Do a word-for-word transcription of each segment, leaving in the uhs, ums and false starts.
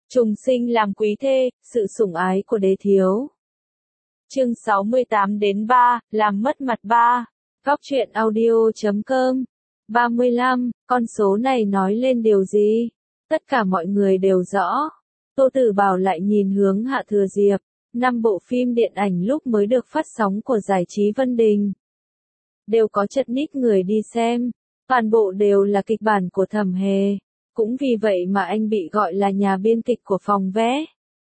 Trùng sinh làm quý thê, sự sủng ái của đế thiếu. Chương sáu mươi tám đến ba, làm mất mặt ba. Góc truyện audio chấm com. ba mươi lăm, con số này nói lên điều gì? Tất cả mọi người đều rõ. Tô Tử Bảo lại nhìn hướng Hạ Thừa Diệp. Năm bộ phim điện ảnh lúc mới được phát sóng của giải trí Vân Đình. Đều có chật ních người đi xem. Toàn bộ đều là kịch bản của Thẩm Hề. Cũng vì vậy mà anh bị gọi là nhà biên kịch của phòng vé.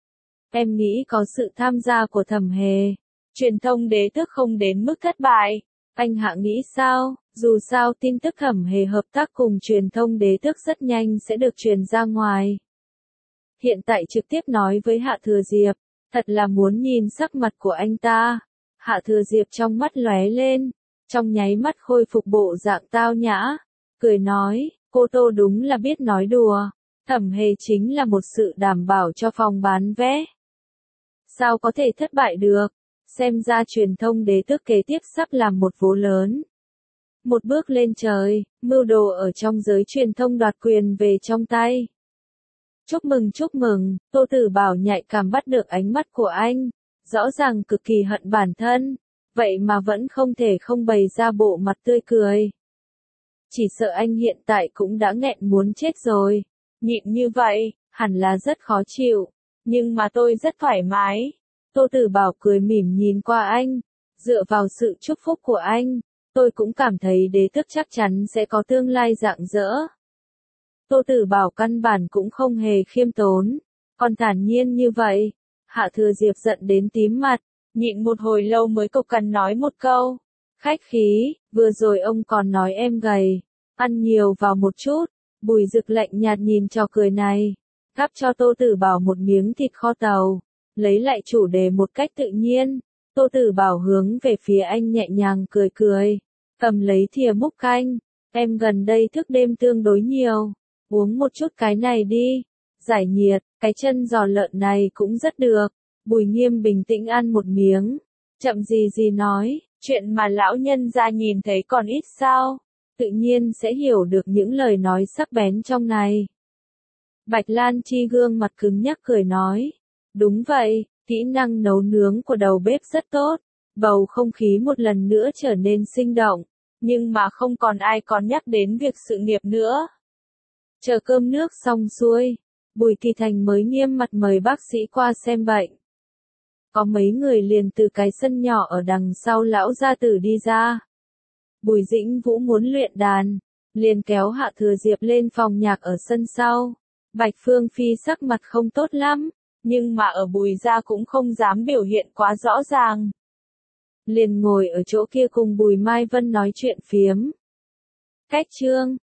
Em nghĩ có sự tham gia của Thẩm Hề, truyền thông đế tước không đến mức thất bại. Anh Hạ nghĩ sao? Dù sao tin tức Thẩm Hề hợp tác cùng truyền thông đế tước rất nhanh sẽ được truyền ra ngoài. Hiện tại trực tiếp nói với Hạ Thừa Diệp, thật là muốn nhìn sắc mặt của anh ta. Hạ Thừa Diệp trong mắt lóe lên, trong nháy mắt khôi phục bộ dạng tao nhã, cười nói, cô Tô đúng là biết nói đùa. Thẩm Hề chính là một sự đảm bảo cho phòng bán vé. Sao có thể thất bại được? Xem ra truyền thông đế tước kế tiếp sắp làm một vố lớn. Một bước lên trời, mưu đồ ở trong giới truyền thông đoạt quyền về trong tay. Chúc mừng chúc mừng, Tô Tử Bảo nhạy cảm bắt được ánh mắt của anh. Rõ ràng cực kỳ hận bản thân, vậy mà vẫn không thể không bày ra bộ mặt tươi cười. Chỉ sợ anh hiện tại cũng đã nghẹn muốn chết rồi. Nhịn như vậy, hẳn là rất khó chịu. Nhưng mà tôi rất thoải mái. Tô Tử Bảo cười mỉm nhìn qua anh. Dựa vào sự chúc phúc của anh, tôi cũng cảm thấy đế tước chắc chắn sẽ có tương lai rạng rỡ. Tô Tử Bảo căn bản cũng không hề khiêm tốn. Còn thản nhiên như vậy. Hạ Thừa Diệp giận đến tím mặt. Nhịn một hồi lâu mới cộc cằn nói một câu. Khách khí, vừa rồi ông còn nói em gầy. Ăn nhiều vào một chút. Bùi Dực lạnh nhạt nhìn trò cười này. Gắp cho Tô Tử Bảo một miếng thịt kho tàu. Lấy lại chủ đề một cách tự nhiên. Tô Tử Bảo hướng về phía anh nhẹ nhàng cười cười. Cầm lấy thìa múc canh. Em gần đây thức đêm tương đối nhiều. Uống một chút cái này đi. Giải nhiệt, cái chân giò lợn này cũng rất được. Bùi Nghiêm bình tĩnh ăn một miếng. Chậm gì gì nói, chuyện mà lão nhân gia nhìn thấy còn ít sao. Tự nhiên sẽ hiểu được những lời nói sắc bén trong này. Bạch Lan Chi gương mặt cứng nhắc cười nói. Đúng vậy, kỹ năng nấu nướng của đầu bếp rất tốt. Bầu không khí một lần nữa trở nên sinh động. Nhưng mà không còn ai còn nhắc đến việc sự nghiệp nữa. Chờ cơm nước xong xuôi, Bùi Kỳ Thành mới nghiêm mặt mời bác sĩ qua xem bệnh. Có mấy người liền từ cái sân nhỏ ở đằng sau lão gia tử đi ra. Bùi Dĩnh Vũ muốn luyện đàn, liền kéo Hạ Thừa Diệp lên phòng nhạc ở sân sau. Bạch Phương Phi sắc mặt không tốt lắm, nhưng mà ở Bùi gia cũng không dám biểu hiện quá rõ ràng. Liền ngồi ở chỗ kia cùng Bùi Mai Vân nói chuyện phiếm. Cách chương